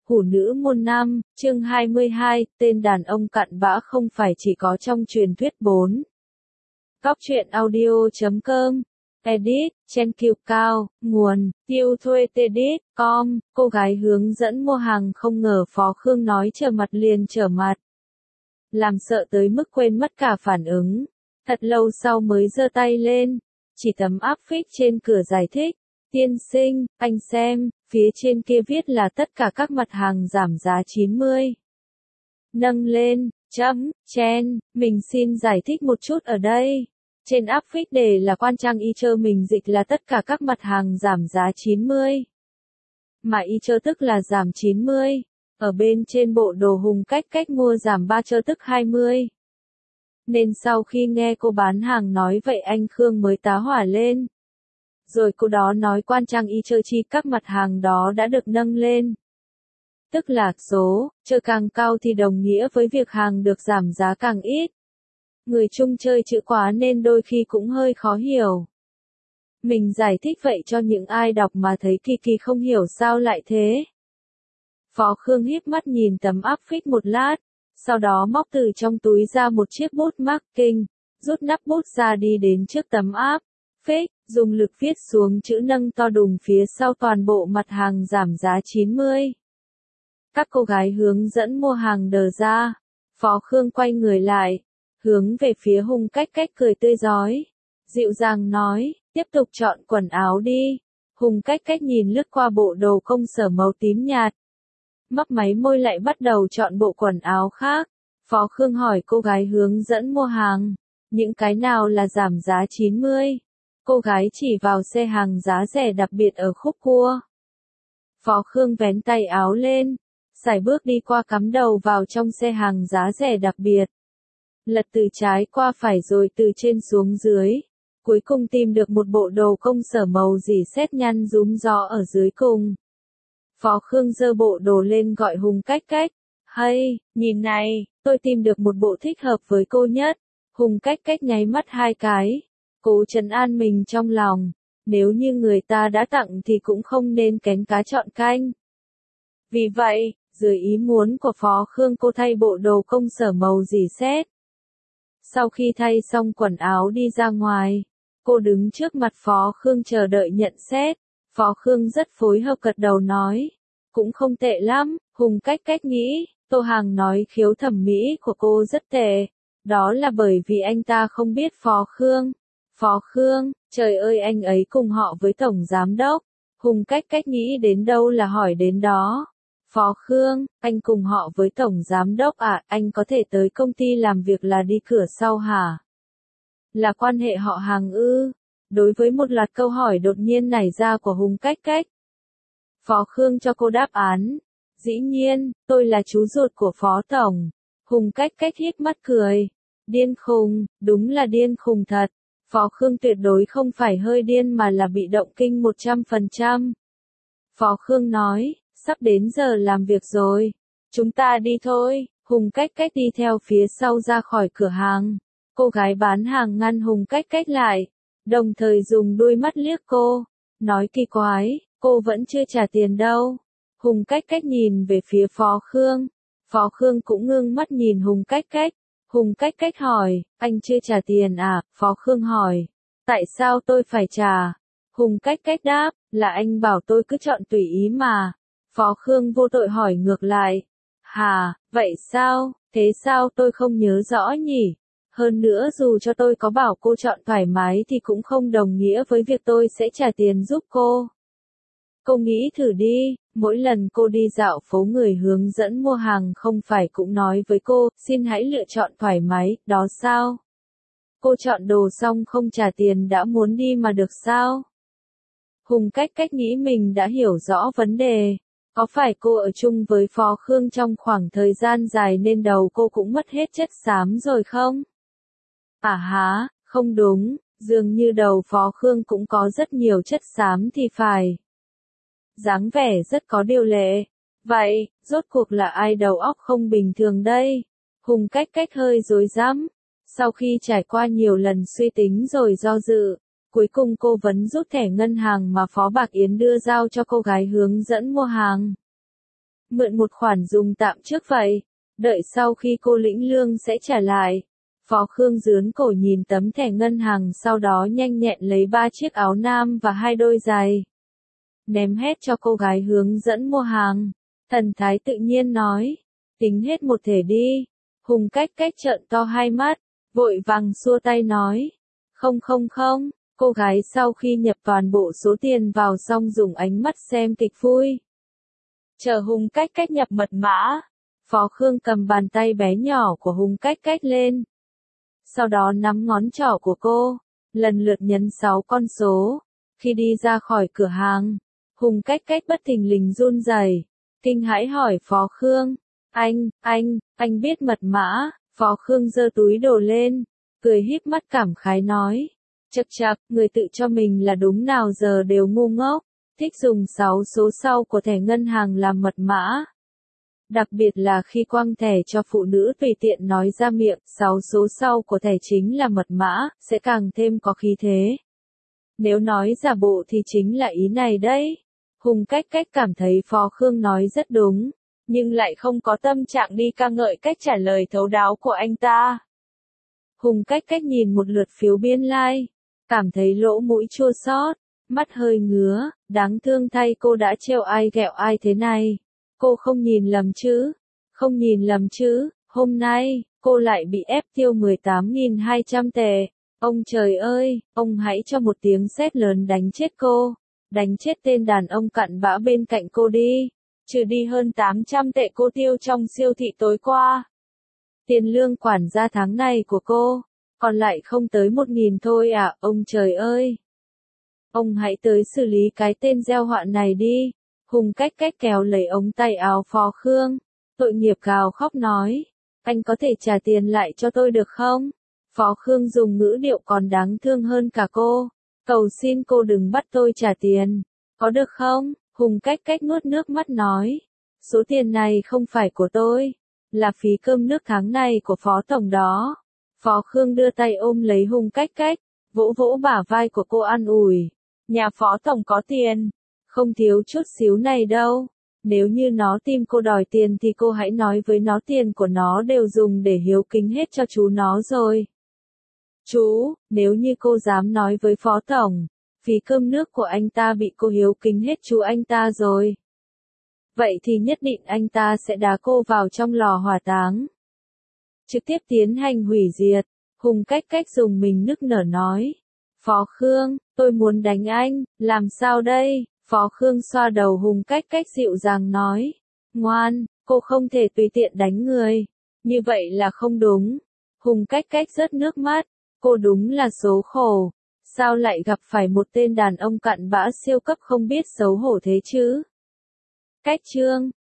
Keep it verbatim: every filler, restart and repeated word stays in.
Hủ nữ môn nam, chương hai mươi hai, tên đàn ông cặn bã không phải chỉ có trong truyền thuyết bốn. Góc truyện audio chấm com, edit, Chen Kiều Cao, nguồn, tiêu thuê tedit chấm com, cô gái hướng dẫn mua hàng không ngờ Phó Khương nói trở mặt liền trở mặt. Làm sợ tới mức quên mất cả phản ứng. Thật lâu sau mới giơ tay lên, chỉ tấm áp phích trên cửa giải thích. Tiên sinh, anh xem, phía trên kia viết là tất cả các mặt hàng giảm giá chín mươi. Nâng lên, chấm, Chen, mình xin giải thích một chút ở đây. Trên áp phích đề là quan trang y chơ mình dịch là tất cả các mặt hàng giảm giá chín mươi. Mà y chơ tức là giảm chín mươi. Ở bên trên bộ đồ Hùng cách cách mua giảm ba chơ tức hai mươi. Nên sau khi nghe cô bán hàng nói vậy anh Khương mới tá hỏa lên. Rồi cô đó nói quan trang y chơ chi các mặt hàng đó đã được nâng lên. Tức là số, chơ càng cao thì đồng nghĩa với việc hàng được giảm giá càng ít. Người Trung chơi chữ quá nên đôi khi cũng hơi khó hiểu. Mình giải thích vậy cho những ai đọc mà thấy kỳ kỳ không hiểu sao lại thế. Phó Khương híp mắt nhìn tấm áp phích một lát, sau đó móc từ trong túi ra một chiếc bút marking, rút nắp bút ra đi đến trước tấm áp phích, dùng lực viết xuống chữ nâng to đùng phía sau toàn bộ mặt hàng giảm giá chín mươi. Các cô gái hướng dẫn mua hàng đờ ra. Phó Khương quay người lại, hướng về phía Hùng cách cách cười tươi rói. Dịu dàng nói, tiếp tục chọn quần áo đi. Hùng cách cách nhìn lướt qua bộ đồ công sở màu tím nhạt. Mấp máy môi lại bắt đầu chọn bộ quần áo khác. Phó Khương hỏi cô gái hướng dẫn mua hàng, những cái nào là giảm giá chín mươi? Cô gái chỉ vào xe hàng giá rẻ đặc biệt ở khúc cua. Phó Khương vén tay áo lên, sải bước đi qua cắm đầu vào trong xe hàng giá rẻ đặc biệt. Lật từ trái qua phải rồi từ trên xuống dưới. Cuối cùng tìm được một bộ đồ công sở màu dỉ sét nhăn rúm gió ở dưới cùng. Phó Khương giơ bộ đồ lên gọi Hùng cách cách. Hay, nhìn này, tôi tìm được một bộ thích hợp với cô nhất. Hùng cách cách nháy mắt hai cái. Cố trấn an mình trong lòng. Nếu như người ta đã tặng thì cũng không nên kén cá chọn canh. Vì vậy, dưới ý muốn của Phó Khương cô thay bộ đồ công sở màu dỉ sét. Sau khi thay xong quần áo đi ra ngoài, cô đứng trước mặt Phó Khương chờ đợi nhận xét. Phó Khương rất phối hợp gật đầu nói. Cũng không tệ lắm, Hùng cách cách nghĩ, Tô Hàng nói khiếu thẩm mỹ của cô rất tệ. Đó là bởi vì anh ta không biết Phó Khương. Phó Khương, trời ơi anh ấy cùng họ với Tổng Giám Đốc. Hùng cách cách nghĩ đến đâu là hỏi đến đó. Phó Khương, anh cùng họ với Tổng Giám Đốc à, anh có thể tới công ty làm việc là đi cửa sau hả? Là quan hệ họ hàng ư? Đối với một loạt câu hỏi đột nhiên nảy ra của Hùng cách cách. Phó Khương cho cô đáp án. Dĩ nhiên, tôi là chú ruột của Phó Tổng. Hùng cách cách híp mắt cười. Điên khùng, đúng là điên khùng thật. Phó Khương tuyệt đối không phải hơi điên mà là bị động kinh một trăm phần trăm. Phó Khương nói, sắp đến giờ làm việc rồi. Chúng ta đi thôi. Hùng cách cách đi theo phía sau ra khỏi cửa hàng. Cô gái bán hàng ngăn Hùng cách cách lại. Đồng thời dùng đôi mắt liếc cô. Nói kỳ quái, cô vẫn chưa trả tiền đâu. Hùng cách cách nhìn về phía Phó Khương. Phó Khương cũng ngưng mắt nhìn Hùng cách cách. Hùng cách cách hỏi, anh chưa trả tiền à? Phó Khương hỏi, tại sao tôi phải trả? Hùng cách cách đáp, là anh bảo tôi cứ chọn tùy ý mà. Phó Khương vô tội hỏi ngược lại, hà, vậy sao, thế sao tôi không nhớ rõ nhỉ? Hơn nữa dù cho tôi có bảo cô chọn thoải mái thì cũng không đồng nghĩa với việc tôi sẽ trả tiền giúp cô. Cô nghĩ thử đi, mỗi lần cô đi dạo phố người hướng dẫn mua hàng không phải cũng nói với cô, xin hãy lựa chọn thoải mái, đó sao? Cô chọn đồ xong không trả tiền đã muốn đi mà được sao? Hùng cách cách nghĩ mình đã hiểu rõ vấn đề. Có phải cô ở chung với Phó Khương trong khoảng thời gian dài nên đầu cô cũng mất hết chất xám rồi không? À há, không đúng, dường như đầu Phó Khương cũng có rất nhiều chất xám thì phải. Dáng vẻ rất có điều lệ. Vậy, rốt cuộc là ai đầu óc không bình thường đây? Hùng cách cách hơi rối rắm. Sau khi trải qua nhiều lần suy tính rồi do dự, cuối cùng cô vẫn rút thẻ ngân hàng mà Phó Bạc Yến đưa giao cho cô gái hướng dẫn mua hàng. Mượn một khoản dùng tạm trước vậy. Đợi sau khi cô lĩnh lương sẽ trả lại. Phó Khương dướn cổ nhìn tấm thẻ ngân hàng, sau đó nhanh nhẹn lấy ba chiếc áo nam và hai đôi giày. Ném hết cho cô gái hướng dẫn mua hàng. Thần thái tự nhiên nói. Tính hết một thể đi. Hùng Cách Cách trợn to hai mắt, vội vàng xua tay nói. Không không không, cô gái sau khi nhập toàn bộ số tiền vào xong dùng ánh mắt xem kịch vui. Chờ Hùng Cách Cách nhập mật mã, Phó Khương cầm bàn tay bé nhỏ của Hùng Cách Cách lên. Sau đó nắm ngón trỏ của cô, lần lượt nhấn sáu con số. Khi đi ra khỏi cửa hàng, Hùng Cách Cách bất thình lình run rẩy, kinh hãi hỏi Phó Khương. Anh, anh, anh biết mật mã. Phó Khương giơ túi đồ lên, cười híp mắt cảm khái nói. Chậc chậc, người tự cho mình là đúng nào giờ đều ngu ngốc, thích dùng sáu số sau của thẻ ngân hàng làm mật mã. Đặc biệt là khi quăng thẻ cho phụ nữ tùy tiện nói ra miệng, sáu số sau của thẻ chính là mật mã, sẽ càng thêm có khí thế. Nếu nói giả bộ thì chính là ý này đấy. Hùng Cách Cách cảm thấy Phó Khương nói rất đúng, nhưng lại không có tâm trạng đi ca ngợi cách trả lời thấu đáo của anh ta. Hùng Cách Cách nhìn một lượt phiếu biên lai, like, cảm thấy lỗ mũi chua xót, mắt hơi ngứa, đáng thương thay cô đã trêu ai ghẹo ai thế này. Cô không nhìn lầm chứ? Không nhìn lầm chứ? Hôm nay, cô lại bị ép tiêu mười tám nghìn hai trăm tệ. Ông trời ơi, ông hãy cho một tiếng sét lớn đánh chết cô. Đánh chết tên đàn ông cặn bã bên cạnh cô đi. Trừ đi hơn tám trăm tệ cô tiêu trong siêu thị tối qua. Tiền lương quản gia tháng này của cô, còn lại không tới một nghìn thôi à, ông trời ơi. Ông hãy tới xử lý cái tên gieo họa này đi. Hùng Cách Cách kéo lấy ống tay áo Phó Khương, tội nghiệp gào khóc nói. Anh có thể trả tiền lại cho tôi được không? Phó Khương dùng ngữ điệu còn đáng thương hơn cả cô. Cầu xin cô đừng bắt tôi trả tiền. Có được không? Hùng Cách Cách nuốt nước mắt nói. Số tiền này không phải của tôi, là phí cơm nước tháng này của Phó Tổng đó. Phó Khương đưa tay ôm lấy Hùng Cách Cách, vỗ vỗ bả vai của cô an ủi. Nhà Phó Tổng có tiền, không thiếu chút xíu này đâu. Nếu như nó tìm cô đòi tiền thì cô hãy nói với nó tiền của nó đều dùng để hiếu kính hết cho chú nó rồi. Chú, nếu như cô dám nói với Phó Tổng, phí cơm nước của anh ta bị cô hiếu kính hết chú anh ta rồi. Vậy thì nhất định anh ta sẽ đá cô vào trong lò hỏa táng. Trực tiếp tiến hành hủy diệt. Hùng Cách Cách dùng mình nức nở nói. Phó Khương, tôi muốn đánh anh, làm sao đây? Phó Khương xoa đầu Hùng Cách Cách dịu dàng nói. Ngoan, cô không thể tùy tiện đánh người. Như vậy là không đúng. Hùng Cách Cách rớt nước mắt. Cô đúng là số khổ. Sao lại gặp phải một tên đàn ông cặn bã siêu cấp không biết xấu hổ thế chứ? Cách chương